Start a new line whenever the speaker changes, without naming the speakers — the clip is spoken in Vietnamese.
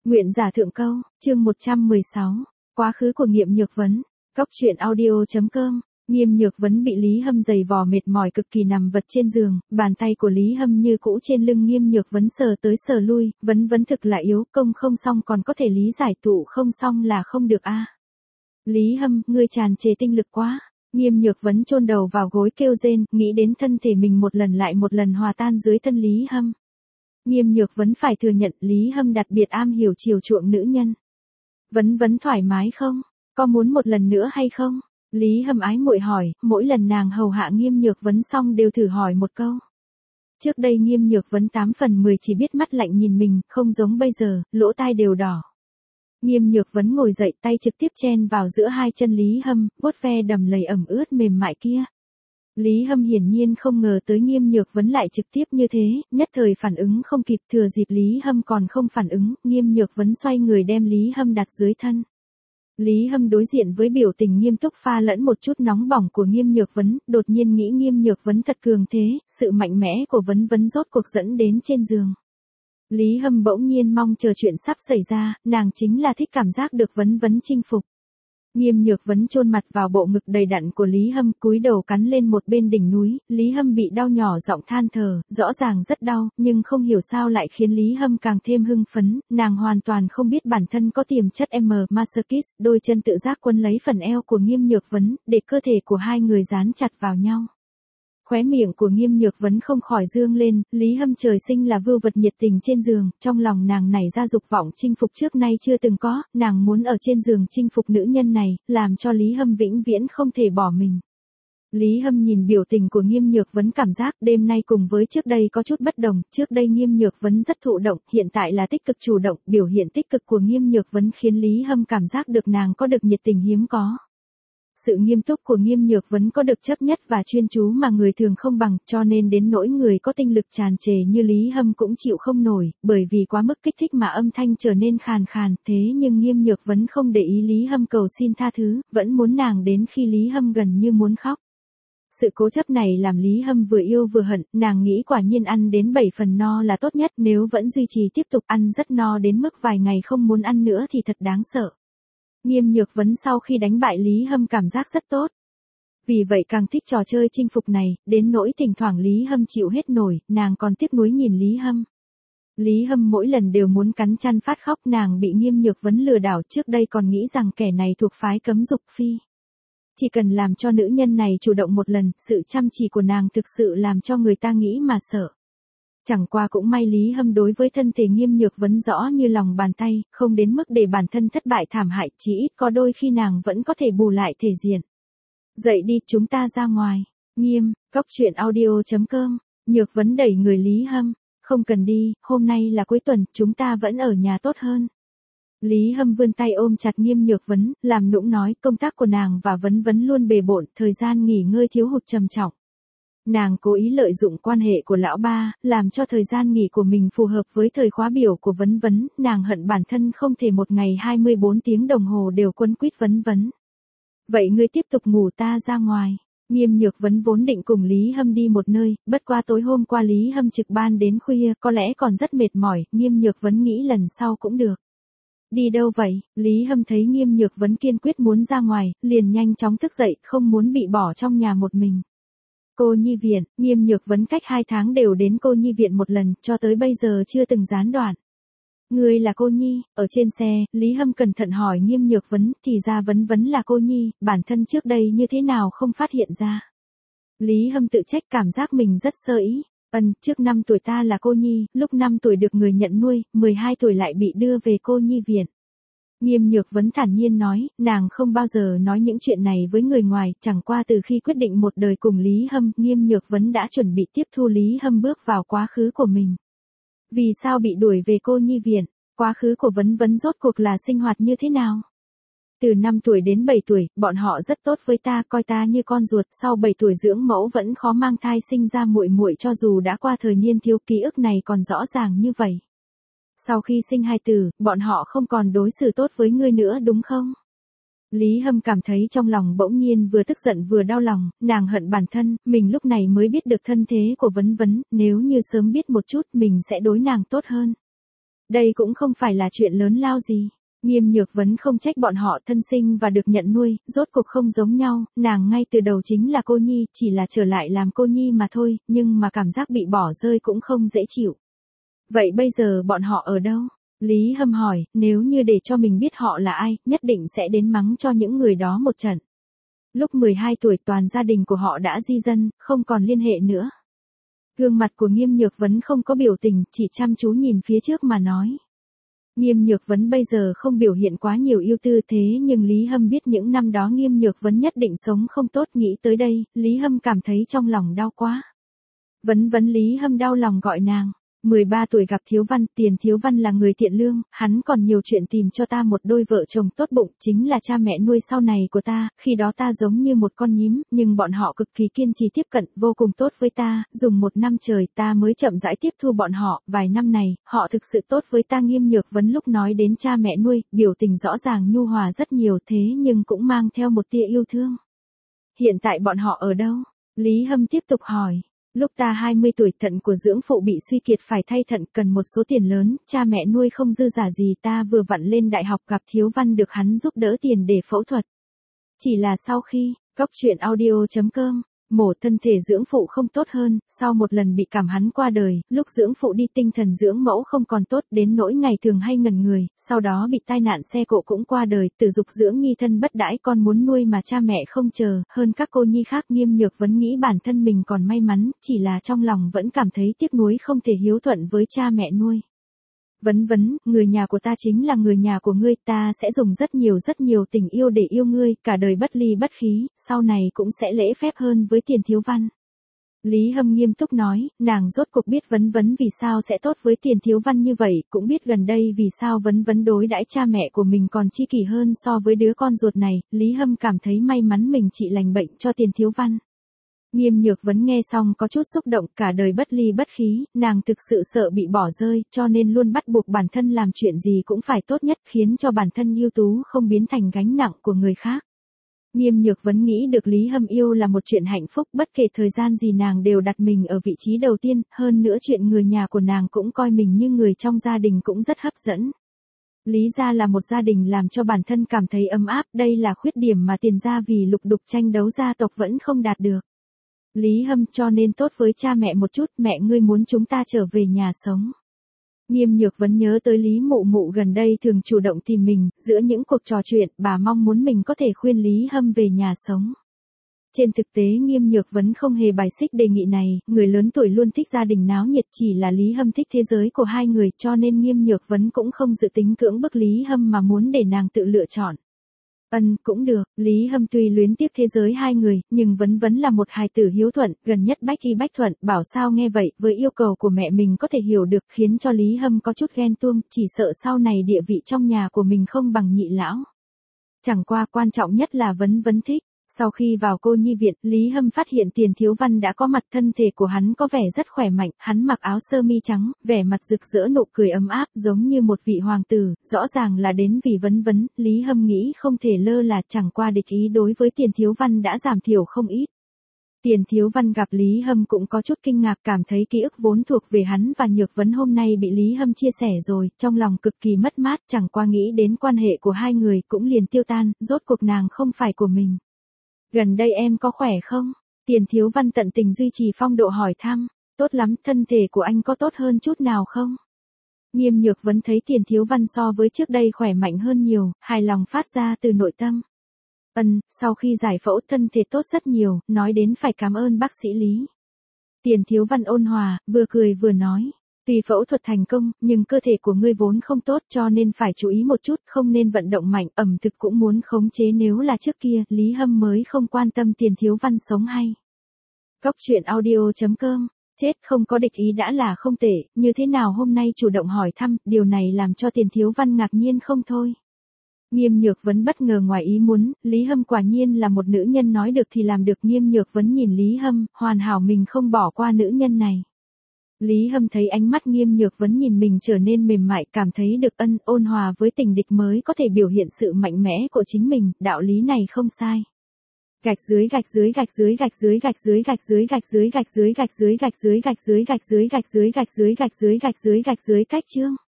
Nguyện giả thượng câu, chương 116, quá khứ của Nghiêm Nhược Vấn, Cóc truyện audio.com. Nghiêm Nhược Vấn bị Lý Hâm giày vò mệt mỏi cực kỳ nằm vật trên giường, bàn tay của Lý Hâm như cũ trên lưng Nghiêm Nhược Vấn sờ tới sờ lui, Vấn thực là yếu, công không xong còn có thể lý giải, tụ không xong là không được a. Lý Hâm, ngươi tràn trề tinh lực quá. Nghiêm Nhược Vấn chôn đầu vào gối kêu rên, nghĩ đến thân thể mình một lần lại một lần hòa tan dưới thân Lý Hâm. Nghiêm Nhược Vấn phải thừa nhận Lý Hâm đặc biệt am hiểu chiều chuộng nữ nhân. Vấn thoải mái không? Có muốn một lần nữa hay không? Lý Hâm ái muội hỏi, mỗi lần nàng hầu hạ Nghiêm Nhược Vấn xong đều thử hỏi một câu. Trước đây Nghiêm Nhược Vấn 8 phần 10 chỉ biết mắt lạnh nhìn mình, không giống bây giờ, lỗ tai đều đỏ. Nghiêm Nhược Vấn ngồi dậy, tay trực tiếp chen vào giữa hai chân Lý Hâm, vuốt ve đầm lầy ẩm ướt mềm mại kia. Lý Hâm hiển nhiên không ngờ tới Nghiêm Nhược Vấn lại trực tiếp như thế, nhất thời phản ứng không kịp, thừa dịp Lý Hâm còn không phản ứng, Nghiêm Nhược Vấn xoay người đem Lý Hâm đặt dưới thân. Lý Hâm đối diện với biểu tình nghiêm túc pha lẫn một chút nóng bỏng của Nghiêm Nhược Vấn, đột nhiên nghĩ Nghiêm Nhược Vấn thật cường thế, sự mạnh mẽ của Vấn rốt cuộc dẫn đến trên giường. Lý Hâm bỗng nhiên mong chờ chuyện sắp xảy ra, nàng chính là thích cảm giác được Vấn chinh phục. Nghiêm Nhược Vấn chôn mặt vào bộ ngực đầy đặn của Lý Hâm, cúi đầu cắn lên một bên đỉnh núi, Lý Hâm bị đau nhỏ giọng than thở, rõ ràng rất đau, nhưng không hiểu sao lại khiến Lý Hâm càng thêm hưng phấn, nàng hoàn toàn không biết bản thân có tiềm chất masochist, đôi chân tự giác quấn lấy phần eo của Nghiêm Nhược Vấn, để cơ thể của hai người dán chặt vào nhau. Khóe miệng của Nghiêm Nhược Vấn không khỏi dương lên, Lý Hâm trời sinh là vưu vật nhiệt tình trên giường, trong lòng nàng nảy ra dục vọng chinh phục trước nay chưa từng có, nàng muốn ở trên giường chinh phục nữ nhân này, làm cho Lý Hâm vĩnh viễn không thể bỏ mình. Lý Hâm nhìn biểu tình của Nghiêm Nhược Vấn cảm giác đêm nay cùng với trước đây có chút bất đồng, trước đây Nghiêm Nhược Vấn rất thụ động, hiện tại là tích cực chủ động, biểu hiện tích cực của Nghiêm Nhược Vấn khiến Lý Hâm cảm giác được nàng có được nhiệt tình hiếm có. Sự nghiêm túc của Nghiêm Nhược Vấn có được chấp nhất và chuyên chú mà người thường không bằng, cho nên đến nỗi người có tinh lực tràn trề như Lý Hâm cũng chịu không nổi, bởi vì quá mức kích thích mà âm thanh trở nên khàn khàn, thế nhưng Nghiêm Nhược Vấn không để ý Lý Hâm cầu xin tha thứ, vẫn muốn nàng đến khi Lý Hâm gần như muốn khóc. Sự cố chấp này làm Lý Hâm vừa yêu vừa hận, nàng nghĩ quả nhiên ăn đến 7 phần no là tốt nhất, nếu vẫn duy trì tiếp tục ăn rất no đến mức vài ngày không muốn ăn nữa thì thật đáng sợ. Nghiêm Nhược Vấn sau khi đánh bại Lý Hâm cảm giác rất tốt. Vì vậy càng thích trò chơi chinh phục này, đến nỗi thỉnh thoảng Lý Hâm chịu hết nổi, nàng còn tiếc nuối nhìn Lý Hâm. Lý Hâm mỗi lần đều muốn cắn chăn phát khóc, nàng bị Nghiêm Nhược Vấn lừa đảo, trước đây còn nghĩ rằng kẻ này thuộc phái cấm dục phi. Chỉ cần làm cho nữ nhân này chủ động một lần, sự chăm chỉ của nàng thực sự làm cho người ta nghĩ mà sợ. Chẳng qua cũng may Lý Hâm đối với thân thể Nghiêm Nhược Vấn rõ như lòng bàn tay, không đến mức để bản thân thất bại thảm hại, chỉ ít có đôi khi nàng vẫn có thể bù lại thể diện. Dậy đi, chúng ta ra ngoài. Cóc truyện audio.com. Nhược Vấn đẩy người Lý Hâm, không cần đi, hôm nay là cuối tuần, chúng ta vẫn ở nhà tốt hơn. Lý Hâm vươn tay ôm chặt Nghiêm Nhược Vấn, làm nũng nói công tác của nàng và Vấn luôn bề bộn, thời gian nghỉ ngơi thiếu hụt trầm trọng. Nàng cố ý lợi dụng quan hệ của lão ba, làm cho thời gian nghỉ của mình phù hợp với thời khóa biểu của Vấn, nàng hận bản thân không thể một ngày 24 tiếng đồng hồ đều quấn quýt Vấn. Vậy ngươi tiếp tục ngủ, ta ra ngoài. Nghiêm Nhược Vấn vốn định cùng Lý Hâm đi một nơi, bất qua tối hôm qua Lý Hâm trực ban đến khuya, có lẽ còn rất mệt mỏi, Nghiêm Nhược Vấn nghĩ lần sau cũng được. Đi đâu vậy? Lý Hâm thấy Nghiêm Nhược Vấn kiên quyết muốn ra ngoài, liền nhanh chóng thức dậy, không muốn bị bỏ trong nhà một mình. Cô nhi viện, Nghiêm Nhược Vấn cách 2 tháng đều đến cô nhi viện một lần, cho tới bây giờ chưa từng gián đoạn. Ngươi là cô nhi, ở trên xe, Lý Hâm cẩn thận hỏi Nghiêm Nhược Vấn, thì ra Vấn là cô nhi, bản thân trước đây như thế nào không phát hiện ra. Lý Hâm tự trách cảm giác mình rất sơ ý. Trước 5 tuổi ta là cô nhi, lúc 5 tuổi được người nhận nuôi, 12 tuổi lại bị đưa về cô nhi viện. Nghiêm Nhược Vấn thản nhiên nói, nàng không bao giờ nói những chuyện này với người ngoài, chẳng qua từ khi quyết định một đời cùng Lý Hâm, Nghiêm Nhược Vấn đã chuẩn bị tiếp thu Lý Hâm bước vào quá khứ của mình. Vì sao bị đuổi về cô nhi viện? Quá khứ của Vấn rốt cuộc là sinh hoạt như thế nào? Từ 5 tuổi đến 7 tuổi, bọn họ rất tốt với ta, coi ta như con ruột, sau 7 tuổi dưỡng mẫu vẫn khó mang thai sinh ra muội cho dù đã qua thời niên thiếu, ký ức này còn rõ ràng như vậy. Sau khi sinh hài tử, bọn họ không còn đối xử tốt với ngươi nữa đúng không? Lý Hâm cảm thấy trong lòng bỗng nhiên vừa tức giận vừa đau lòng, nàng hận bản thân, mình lúc này mới biết được thân thế của Vấn, nếu như sớm biết một chút mình sẽ đối nàng tốt hơn. Đây cũng không phải là chuyện lớn lao gì. Nghiêm Nhược Vấn không trách bọn họ thân sinh và được nhận nuôi, rốt cuộc không giống nhau, nàng ngay từ đầu chính là cô nhi, chỉ là trở lại làm cô nhi mà thôi, nhưng mà cảm giác bị bỏ rơi cũng không dễ chịu. Vậy bây giờ bọn họ ở đâu? Lý Hâm hỏi, nếu như để cho mình biết họ là ai, nhất định sẽ đến mắng cho những người đó một trận. Lúc 12 tuổi toàn gia đình của họ đã di dân, không còn liên hệ nữa. Gương mặt của Nghiêm Nhược Vấn không có biểu tình, chỉ chăm chú nhìn phía trước mà nói. Nghiêm Nhược Vấn bây giờ không biểu hiện quá nhiều ưu tư thế nhưng Lý Hâm biết những năm đó Nghiêm Nhược Vấn nhất định sống không tốt, nghĩ tới đây, Lý Hâm cảm thấy trong lòng đau quá. Vấn Lý Hâm đau lòng gọi nàng. 13 tuổi gặp Thiếu Văn, Tiền Thiếu Văn là người thiện lương, hắn còn nhiều chuyện tìm cho ta một đôi vợ chồng tốt bụng, chính là cha mẹ nuôi sau này của ta, khi đó ta giống như một con nhím, nhưng bọn họ cực kỳ kiên trì tiếp cận, vô cùng tốt với ta, dùng 1 năm trời ta mới chậm rãi tiếp thu bọn họ, vài năm này, họ thực sự tốt với ta. Nghiêm Nhược Vấn lúc nói đến cha mẹ nuôi, biểu tình rõ ràng nhu hòa rất nhiều thế nhưng cũng mang theo một tia yêu thương. Hiện tại bọn họ ở đâu? Lý Hâm tiếp tục hỏi. Lúc ta 20 tuổi thận của dưỡng phụ bị suy kiệt phải thay thận cần một số tiền lớn, cha mẹ nuôi không dư giả gì ta vừa vặn lên đại học gặp Thiếu Văn được hắn giúp đỡ tiền để phẫu thuật. Chỉ là sau khi, coctruyện.audio.com, mổ thân thể dưỡng phụ không tốt hơn, sau một lần bị cảm hắn qua đời, lúc dưỡng phụ đi tinh thần dưỡng mẫu không còn tốt đến nỗi ngày thường hay ngẩn người, sau đó bị tai nạn xe cộ cũng qua đời, tử dục dưỡng nhi thân bất đãi con muốn nuôi mà cha mẹ không chờ, hơn các cô nhi khác. Nghiêm Nhược Vấn nghĩ bản thân mình còn may mắn, chỉ là trong lòng vẫn cảm thấy tiếc nuối không thể hiếu thuận với cha mẹ nuôi. Vấn, người nhà của ta chính là người nhà của ngươi, ta sẽ dùng rất nhiều tình yêu để yêu ngươi, cả đời bất ly bất khí, sau này cũng sẽ lễ phép hơn với Tiền Thiếu Văn. Lý Hâm nghiêm túc nói, nàng rốt cuộc biết Vấn vì sao sẽ tốt với Tiền Thiếu Văn như vậy, cũng biết gần đây vì sao Vấn đối đãi cha mẹ của mình còn chi kỷ hơn so với đứa con ruột này. Lý Hâm cảm thấy may mắn mình trị lành bệnh cho Tiền Thiếu Văn. Nghiêm Nhược Vấn nghe xong có chút xúc động, cả đời bất ly bất khí, nàng thực sự sợ bị bỏ rơi, cho nên luôn bắt buộc bản thân làm chuyện gì cũng phải tốt nhất, khiến cho bản thân ưu tú không biến thành gánh nặng của người khác. Nghiêm Nhược Vấn nghĩ được Lý Hâm yêu là một chuyện hạnh phúc, bất kể thời gian gì nàng đều đặt mình ở vị trí đầu tiên, hơn nữa chuyện người nhà của nàng cũng coi mình như người trong gia đình cũng rất hấp dẫn. Lý gia là một gia đình làm cho bản thân cảm thấy ấm áp, đây là khuyết điểm mà Tiền gia vì lục đục tranh đấu gia tộc vẫn không đạt được. Lý Hâm cho nên tốt với cha mẹ một chút, mẹ ngươi muốn chúng ta trở về nhà sống. Nghiêm Nhược Vấn nhớ tới Lý Mụ Mụ gần đây thường chủ động tìm mình, giữa những cuộc trò chuyện, bà mong muốn mình có thể khuyên Lý Hâm về nhà sống. Trên thực tế Nghiêm Nhược Vấn không hề bài xích đề nghị này, người lớn tuổi luôn thích gia đình náo nhiệt, chỉ là Lý Hâm thích thế giới của hai người, cho nên Nghiêm Nhược Vấn cũng không dự tính cưỡng bức Lý Hâm mà muốn để nàng tự lựa chọn. Cũng được, Lý Hâm tuy luyến tiếc thế giới hai người, nhưng Vấn là một hài tử hiếu thuận, gần nhất bách y bách thuận, bảo sao nghe vậy, với yêu cầu của mẹ mình có thể hiểu được, khiến cho Lý Hâm có chút ghen tuông, chỉ sợ sau này địa vị trong nhà của mình không bằng nhị lão. Chẳng qua quan trọng nhất là Vấn thích. Sau khi vào cô nhi viện, Lý Hâm phát hiện Tiền Thiếu Văn đã có mặt, thân thể của hắn có vẻ rất khỏe mạnh, hắn mặc áo sơ mi trắng, vẻ mặt rực rỡ nụ cười ấm áp, giống như một vị hoàng tử, rõ ràng là đến vì Vấn, Lý Hâm nghĩ không thể lơ là, chẳng qua địch ý đối với Tiền Thiếu Văn đã giảm thiểu không ít. Tiền Thiếu Văn gặp Lý Hâm cũng có chút kinh ngạc, cảm thấy ký ức vốn thuộc về hắn và Nhược Vấn hôm nay bị Lý Hâm chia sẻ rồi, trong lòng cực kỳ mất mát, chẳng qua nghĩ đến quan hệ của hai người cũng liền tiêu tan, rốt cuộc nàng không phải của mình. Gần đây em có khỏe không? Tiền Thiếu Văn tận tình duy trì phong độ hỏi thăm. Tốt lắm, thân thể của anh có tốt hơn chút nào không? Nghiêm Nhược Vấn thấy Tiền Thiếu Văn so với trước đây khỏe mạnh hơn nhiều, hài lòng phát ra từ nội tâm. Sau khi giải phẫu thân thể tốt rất nhiều, nói đến phải cảm ơn bác sĩ Lý. Tiền Thiếu Văn ôn hòa, vừa cười vừa nói. Vì phẫu thuật thành công, nhưng cơ thể của ngươi vốn không tốt cho nên phải chú ý một chút, không nên vận động mạnh, ẩm thực cũng muốn khống chế, nếu là trước kia, Lý Hâm mới không quan tâm Tiền Thiếu Văn sống hay. Coctruyện.audio.com, chết không có địch ý đã là không tệ, như thế nào hôm nay chủ động hỏi thăm, điều này làm cho Tiền Thiếu Văn ngạc nhiên không thôi. Nghiêm Nhược Vấn bất ngờ ngoài ý muốn, Lý Hâm quả nhiên là một nữ nhân nói được thì làm được. Nghiêm Nhược Vấn nhìn Lý Hâm, hoàn hảo mình không bỏ qua nữ nhân này. Lý Hâm thấy ánh mắt Nghiêm Nhược Vấn nhìn mình trở nên mềm mại, cảm thấy được ôn hòa với tình địch mới có thể biểu hiện sự mạnh mẽ của chính mình, đạo lý này không sai. Gạch dưới cách chương